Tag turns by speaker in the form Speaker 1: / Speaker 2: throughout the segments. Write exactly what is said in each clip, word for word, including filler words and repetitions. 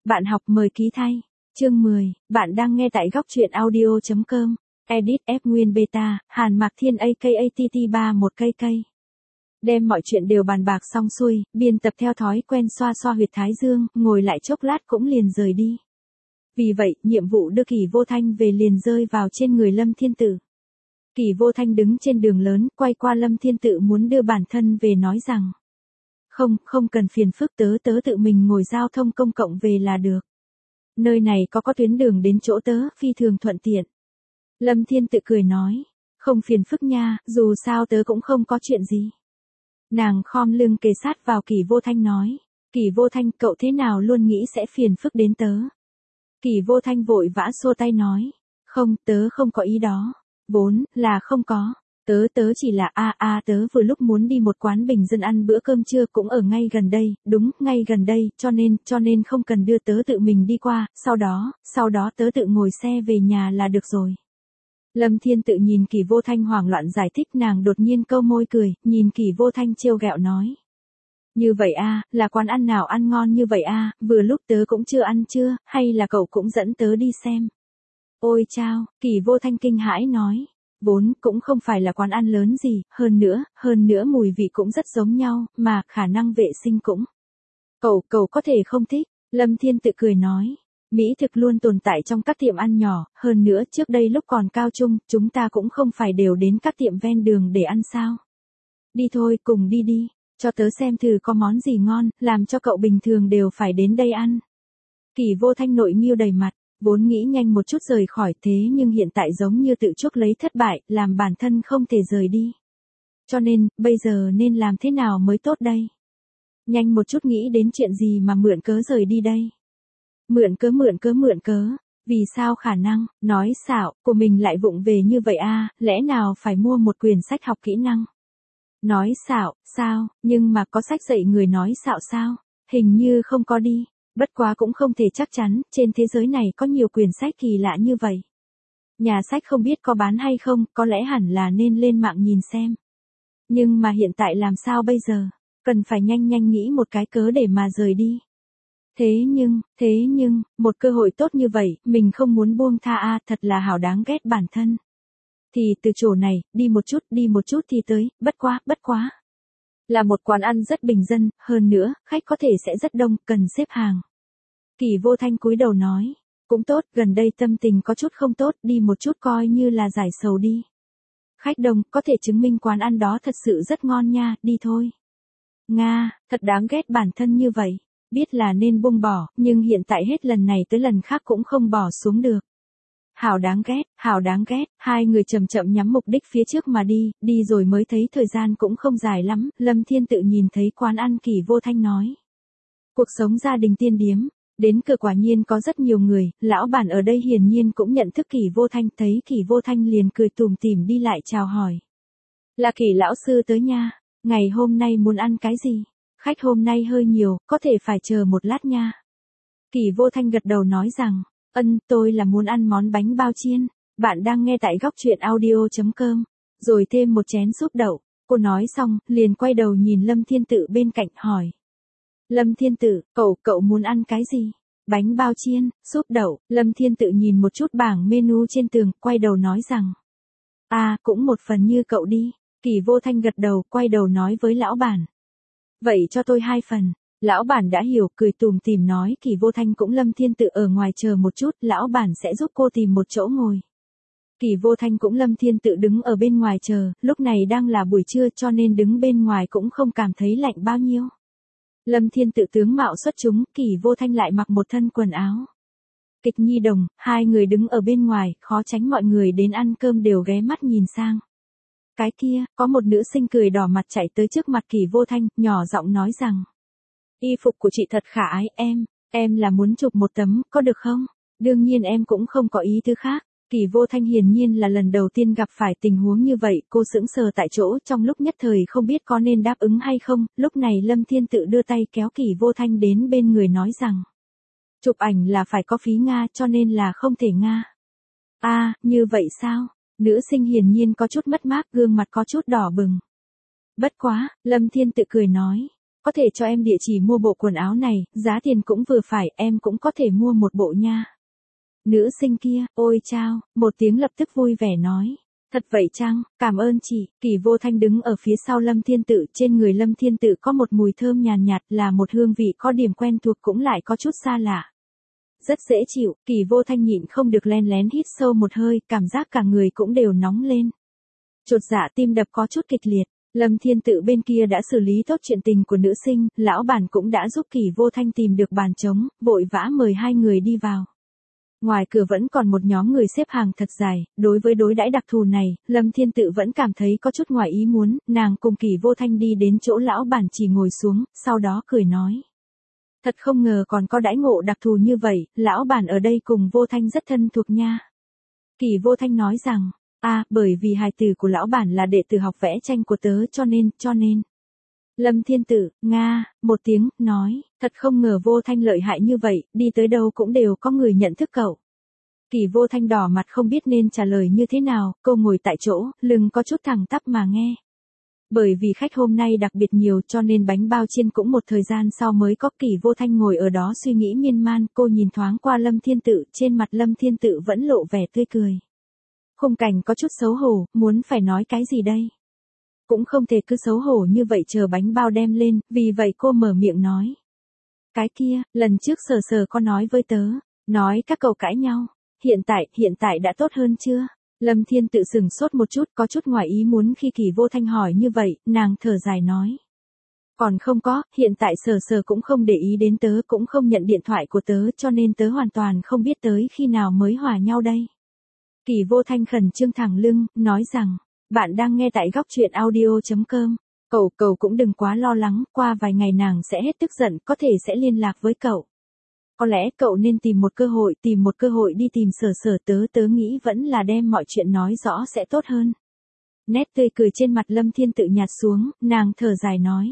Speaker 1: Bạn học mời ký thay. Chương mười, bạn đang nghe tại góc truyện audio chấm com. Edit F Nguyên Beta, Hàn Mạc Thiên aka T T ba mươi mốt cây cây. Đem mọi chuyện đều bàn bạc xong xuôi, biên tập theo thói quen xoa xoa huyệt thái dương, ngồi lại chốc lát cũng liền rời đi. Vì vậy, nhiệm vụ đưa Kỷ Vô Thanh về liền rơi vào trên người Lâm Thiên Tự. Kỷ Vô Thanh đứng trên đường lớn, quay qua Lâm Thiên Tự muốn đưa bản thân về nói rằng: Không, không cần phiền phức, tớ tớ tự mình ngồi giao thông công cộng về là được. Nơi này có có tuyến đường đến chỗ tớ, phi thường thuận tiện. Lâm Thiên Tự cười nói: Không phiền phức nha, dù sao tớ cũng không có chuyện gì. Nàng khom lưng kề sát vào Kỷ Vô Thanh nói: Kỷ Vô Thanh, cậu thế nào luôn nghĩ sẽ phiền phức đến tớ? Kỷ Vô Thanh vội vã xua tay nói: Không, tớ không có ý đó. Vốn là không có. Tớ tớ chỉ là a a à, tớ vừa lúc muốn đi một quán bình dân ăn bữa cơm trưa cũng ở ngay gần đây, đúng, ngay gần đây, cho nên, cho nên không cần đưa tớ tự mình đi qua, sau đó, sau đó tớ tự ngồi xe về nhà là được rồi. Lâm Thiên Tự nhìn Kỷ Vô Thanh hoảng loạn giải thích, nàng đột nhiên câu môi cười, nhìn Kỷ Vô Thanh trêu ghẹo nói: Như vậy a, à, là quán ăn nào ăn ngon như vậy a, à, vừa lúc tớ cũng chưa ăn chưa, hay là cậu cũng dẫn tớ đi xem. Ôi chao, Kỷ Vô Thanh kinh hãi nói: Vốn cũng không phải là quán ăn lớn gì, hơn nữa, hơn nữa mùi vị cũng rất giống nhau, mà khả năng vệ sinh cũng. Cậu, cậu có thể không thích. Lâm Thiên Tự cười nói: Mỹ thực luôn tồn tại trong các tiệm ăn nhỏ, hơn nữa trước đây lúc còn cao trung, chúng ta cũng không phải đều đến các tiệm ven đường để ăn sao. Đi thôi, cùng đi đi, cho tớ xem thử có món gì ngon, làm cho cậu bình thường đều phải đến đây ăn. Kỷ Vô Thanh nội nghiêu đầy mặt. Vốn nghĩ nhanh một chút rời khỏi, thế nhưng hiện tại giống như tự chuốc lấy thất bại, làm bản thân không thể rời đi. Cho nên, bây giờ nên làm thế nào mới tốt đây? Nhanh một chút nghĩ đến chuyện gì mà mượn cớ rời đi đây? Mượn cớ mượn cớ mượn cớ, vì sao khả năng, nói xạo, của mình lại vụng về như vậy a, à, lẽ nào phải mua một quyển sách học kỹ năng? Nói xạo, sao, nhưng mà có sách dạy người nói xạo sao? Hình như không có đi. Bất quá cũng không thể chắc chắn, trên thế giới này có nhiều quyển sách kỳ lạ như vậy. Nhà sách không biết có bán hay không, có lẽ hẳn là nên lên mạng nhìn xem. Nhưng mà hiện tại làm sao bây giờ? Cần phải nhanh nhanh nghĩ một cái cớ để mà rời đi. Thế nhưng, thế nhưng, một cơ hội tốt như vậy, mình không muốn buông tha a, à, thật là hảo đáng ghét bản thân. Thì từ chỗ này, đi một chút, đi một chút thì tới, bất quá, bất quá. Là một quán ăn rất bình dân, hơn nữa, khách có thể sẽ rất đông, cần xếp hàng. Kỷ Vô Thanh cúi đầu nói: Cũng tốt, gần đây tâm tình có chút không tốt, đi một chút coi như là giải sầu đi. Khách đông, có thể chứng minh quán ăn đó thật sự rất ngon nha, đi thôi. Nga, thật đáng ghét bản thân như vậy. Biết là nên buông bỏ, nhưng hiện tại hết lần này tới lần khác cũng không bỏ xuống được. Hảo đáng ghét, hảo đáng ghét, hai người chậm chậm nhắm mục đích phía trước mà đi, đi rồi mới thấy thời gian cũng không dài lắm, Lâm Thiên Tự nhìn thấy quán ăn Kỷ Vô Thanh nói: Cuộc sống gia đình tiên điếm. Đến cửa quả nhiên có rất nhiều người, lão bản ở đây hiển nhiên cũng nhận thức Kỷ Vô Thanh, thấy Kỷ Vô Thanh liền cười tủm tỉm đi lại chào hỏi. Là Kỷ lão sư tới nha, ngày hôm nay muốn ăn cái gì? Khách hôm nay hơi nhiều, có thể phải chờ một lát nha. Kỷ Vô Thanh gật đầu nói rằng: Ân, tôi là muốn ăn món bánh bao chiên. Bạn đang nghe tại góc truyện audio chấm com. Rồi thêm một chén súp đậu. Cô nói xong, liền quay đầu nhìn Lâm Thiên Tự bên cạnh hỏi: Lâm Thiên Tự, cậu, cậu muốn ăn cái gì? Bánh bao chiên, súp đậu. Lâm Thiên Tự nhìn một chút bảng menu trên tường, quay đầu nói rằng: À, cũng một phần như cậu đi. Kỷ Vô Thanh gật đầu, quay đầu nói với lão bản: Vậy cho tôi hai phần. Lão bản đã hiểu, cười tùm tìm nói: Kỷ Vô Thanh cũng Lâm Thiên Tự ở ngoài chờ một chút, lão bản sẽ giúp cô tìm một chỗ ngồi. Kỷ Vô Thanh cũng Lâm Thiên Tự đứng ở bên ngoài chờ, lúc này đang là buổi trưa cho nên đứng bên ngoài cũng không cảm thấy lạnh bao nhiêu. Lâm Thiên Tự tướng mạo xuất chúng, Kỷ Vô Thanh lại mặc một thân quần áo kịch nhi đồng, hai người đứng ở bên ngoài, khó tránh mọi người đến ăn cơm đều ghé mắt nhìn sang. Cái kia, có một nữ sinh cười đỏ mặt chạy tới trước mặt Kỷ Vô Thanh, nhỏ giọng nói rằng: Y phục của chị thật khả ái, em, em là muốn chụp một tấm, có được không? Đương nhiên em cũng không có ý thứ khác. Kỷ Vô Thanh hiển nhiên là lần đầu tiên gặp phải tình huống như vậy, cô sững sờ tại chỗ trong lúc nhất thời không biết có nên đáp ứng hay không, lúc này Lâm Thiên Tự đưa tay kéo Kỷ Vô Thanh đến bên người nói rằng: Chụp ảnh là phải có phí Nga cho nên là không thể Nga. À, như vậy sao? Nữ sinh hiển nhiên có chút mất mát, gương mặt có chút đỏ bừng. Bất quá, Lâm Thiên Tự cười nói: có thể cho em địa chỉ mua bộ quần áo này, giá tiền cũng vừa phải, em cũng có thể mua một bộ nha. Nữ sinh kia, ôi chao, một tiếng lập tức vui vẻ nói. Thật vậy chăng, cảm ơn chị. Kỳ Vô Thanh đứng ở phía sau Lâm Thiên Tự, trên người Lâm Thiên Tự có một mùi thơm nhàn nhạt, nhạt là một hương vị có điểm quen thuộc cũng lại có chút xa lạ. Rất dễ chịu, Kỳ Vô Thanh nhịn không được len lén hít sâu một hơi, cảm giác cả người cũng đều nóng lên. Chột dạ tim đập có chút kịch liệt. Lâm Thiên Tự bên kia đã xử lý tốt chuyện tình của nữ sinh, lão bản cũng đã giúp Kỳ Vô Thanh tìm được bàn trống, vội vã mời hai người đi vào. Ngoài cửa vẫn còn một nhóm người xếp hàng thật dài, đối với đối đãi đặc thù này, Lâm Thiên Tự vẫn cảm thấy có chút ngoài ý muốn, nàng cùng Kỳ Vô Thanh đi đến chỗ lão bản chỉ ngồi xuống, sau đó cười nói. Thật không ngờ còn có đãi ngộ đặc thù như vậy, lão bản ở đây cùng Vô Thanh rất thân thuộc nha. Kỳ Vô Thanh nói rằng, à, bởi vì hài tử của lão bản là đệ tử học vẽ tranh của tớ cho nên, cho nên. Lâm Thiên Tự, nga, một tiếng, nói, thật không ngờ Vô Thanh lợi hại như vậy, đi tới đâu cũng đều có người nhận thức cậu. Kỳ Vô Thanh đỏ mặt không biết nên trả lời như thế nào, cô ngồi tại chỗ, lưng có chút thẳng tắp mà nghe. Bởi vì khách hôm nay đặc biệt nhiều cho nên bánh bao chiên cũng một thời gian sau mới có. Kỳ Vô Thanh ngồi ở đó suy nghĩ miên man, cô nhìn thoáng qua Lâm Thiên Tự, trên mặt Lâm Thiên Tự vẫn lộ vẻ tươi cười. Khung cảnh có chút xấu hổ, muốn phải nói cái gì đây? Cũng không thể cứ xấu hổ như vậy chờ bánh bao đem lên, vì vậy cô mở miệng nói. Cái kia, lần trước sờ sờ có nói với tớ, nói các cậu cãi nhau, hiện tại, hiện tại đã tốt hơn chưa? Lâm Thiên Tự sừng sốt một chút, có chút ngoài ý muốn khi Kỳ Vô Thanh hỏi như vậy, nàng thở dài nói. Còn không có, hiện tại sờ sờ cũng không để ý đến tớ, cũng không nhận điện thoại của tớ cho nên tớ hoàn toàn không biết tới khi nào mới hòa nhau đây. Kỳ Vô Thanh khẩn trương thẳng lưng, nói rằng, bạn đang nghe tại góc truyện audio chấm com. Cậu, cậu cũng đừng quá lo lắng, qua vài ngày nàng sẽ hết tức giận, có thể sẽ liên lạc với cậu. Có lẽ cậu nên tìm một cơ hội, tìm một cơ hội đi tìm sở sở tớ, tớ nghĩ vẫn là đem mọi chuyện nói rõ sẽ tốt hơn. Nét tươi cười trên mặt Lâm Thiên Tự nhạt xuống, nàng thở dài nói.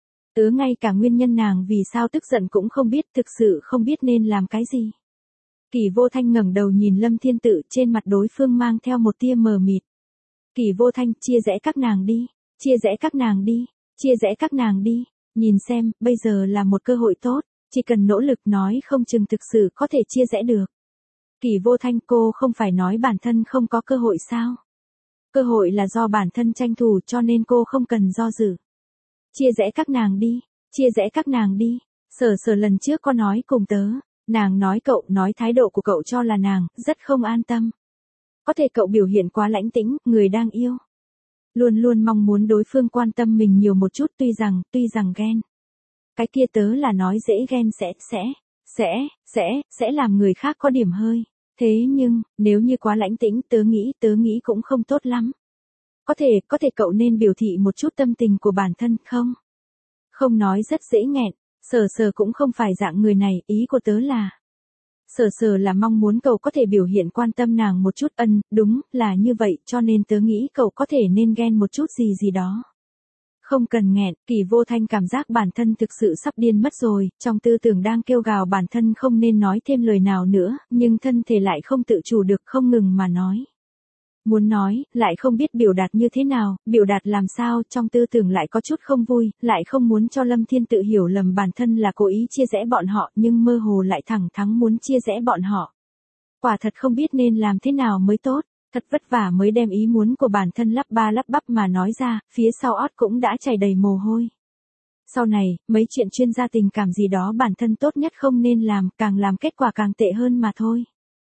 Speaker 1: Tớ ngay cả nguyên nhân nàng vì sao tức giận cũng không biết, thực sự không biết nên làm cái gì. Kỳ Vô Thanh ngẩng đầu nhìn Lâm Thiên Tự, trên mặt đối phương mang theo một tia mờ mịt. Kỳ Vô Thanh, chia rẽ các nàng đi, chia rẽ các nàng đi, chia rẽ các nàng đi, nhìn xem, bây giờ là một cơ hội tốt, chỉ cần nỗ lực nói không chừng thực sự có thể chia rẽ được. Kỳ Vô Thanh, cô không phải nói bản thân không có cơ hội sao? Cơ hội là do bản thân tranh thủ cho nên cô không cần do dự. Chia rẽ các nàng đi, chia rẽ các nàng đi, sở sở lần trước có nói cùng tớ, nàng nói cậu, nói thái độ của cậu cho là nàng, rất không an tâm. Có thể cậu biểu hiện quá lãnh tĩnh, người đang yêu. Luôn luôn mong muốn đối phương quan tâm mình nhiều một chút, tuy rằng, tuy rằng ghen. Cái kia tớ là nói dễ ghen sẽ, sẽ, sẽ, sẽ, sẽ làm người khác có điểm hơi. Thế nhưng, nếu như quá lãnh tĩnh, tớ nghĩ, tớ nghĩ cũng không tốt lắm. Có thể, có thể cậu nên biểu thị một chút tâm tình của bản thân, không? Không nói rất dễ nghẹn, sở sở cũng không phải dạng người này, ý của tớ là. Sở sở là mong muốn cậu có thể biểu hiện quan tâm nàng một chút, ân, đúng, là như vậy, cho nên tớ nghĩ cậu có thể nên ghen một chút gì gì đó. Không cần nghẹn, Kỳ Vô Thanh cảm giác bản thân thực sự sắp điên mất rồi, trong tư tưởng đang kêu gào bản thân không nên nói thêm lời nào nữa, nhưng thân thể lại không tự chủ được, không ngừng mà nói. Muốn nói, lại không biết biểu đạt như thế nào, biểu đạt làm sao, trong tư tưởng lại có chút không vui, lại không muốn cho Lâm Thiên Tự hiểu lầm bản thân là cố ý chia rẽ bọn họ, nhưng mơ hồ lại thẳng thắn muốn chia rẽ bọn họ. Quả thật không biết nên làm thế nào mới tốt, thật vất vả mới đem ý muốn của bản thân lắp ba lắp bắp mà nói ra, phía sau ót cũng đã chảy đầy mồ hôi. Sau này, mấy chuyện chuyên gia tình cảm gì đó bản thân tốt nhất không nên làm, càng làm kết quả càng tệ hơn mà thôi.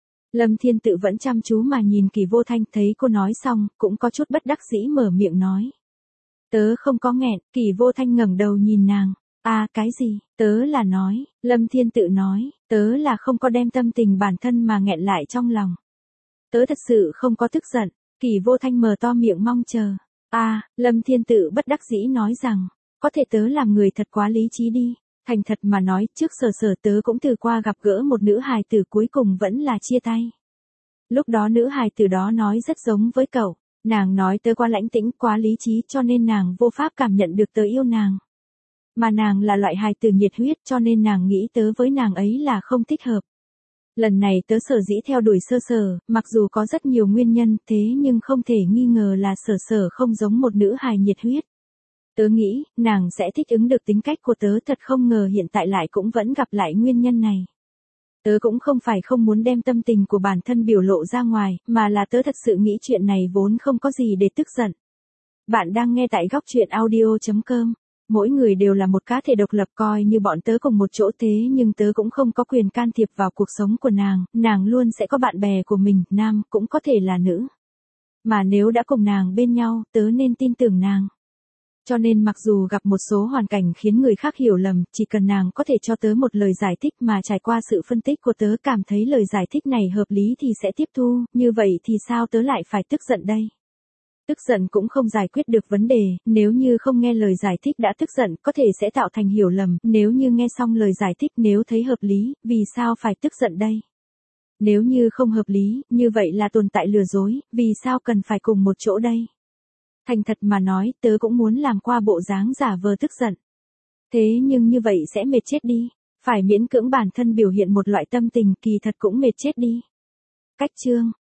Speaker 1: Lâm Thiên Tự vẫn chăm chú mà nhìn Kỳ Vô Thanh, thấy cô nói xong, cũng có chút bất đắc dĩ mở miệng nói. Tớ không có nghẹn, Kỳ Vô Thanh ngẩng đầu nhìn nàng. À, cái gì? Tớ là nói, Lâm Thiên Tự nói, tớ là không có đem tâm tình bản thân mà nghẹn lại trong lòng. Tớ thật sự không có tức giận. Kỳ Vô Thanh mở to miệng mong chờ. À, Lâm Thiên Tự bất đắc dĩ nói rằng, có thể tớ làm người thật quá lý trí đi. Thành thật mà nói, trước sở sở tớ cũng từ qua gặp gỡ một nữ hài tử, cuối cùng vẫn là chia tay. Lúc đó nữ hài tử đó nói rất giống với cậu, nàng nói tớ quá lãnh tĩnh, quá lý trí cho nên nàng vô pháp cảm nhận được tớ yêu nàng. Mà nàng là loại hài tử nhiệt huyết cho nên nàng nghĩ tớ với nàng ấy là không thích hợp. Lần này tớ sở dĩ theo đuổi sơ sở, mặc dù có rất nhiều nguyên nhân thế nhưng không thể nghi ngờ là sở sở không giống một nữ hài nhiệt huyết. Tớ nghĩ, nàng sẽ thích ứng được tính cách của tớ, thật không ngờ hiện tại lại cũng vẫn gặp lại nguyên nhân này. Tớ cũng không phải không muốn đem tâm tình của bản thân biểu lộ ra ngoài, mà là tớ thật sự nghĩ chuyện này vốn không có gì để tức giận. Bạn đang nghe tại góc truyện audio chấm com. Mỗi người đều là một cá thể độc lập, coi như bọn tớ cùng một chỗ thế nhưng tớ cũng không có quyền can thiệp vào cuộc sống của nàng, nàng luôn sẽ có bạn bè của mình, nam, cũng có thể là nữ. Mà nếu đã cùng nàng bên nhau, tớ nên tin tưởng nàng. Cho nên mặc dù gặp một số hoàn cảnh khiến người khác hiểu lầm, chỉ cần nàng có thể cho tớ một lời giải thích mà trải qua sự phân tích của tớ cảm thấy lời giải thích này hợp lý thì sẽ tiếp thu, như vậy thì sao tớ lại phải tức giận đây? Tức giận cũng không giải quyết được vấn đề, nếu như không nghe lời giải thích đã tức giận có thể sẽ tạo thành hiểu lầm, nếu như nghe xong lời giải thích nếu thấy hợp lý, vì sao phải tức giận đây? Nếu như không hợp lý, như vậy là tồn tại lừa dối, vì sao cần phải cùng một chỗ đây? Thành thật mà nói, tớ cũng muốn làm qua bộ dáng giả vờ tức giận. Thế nhưng như vậy sẽ mệt chết đi, phải miễn cưỡng bản thân biểu hiện một loại tâm tình kỳ thật cũng mệt chết đi. Cách chương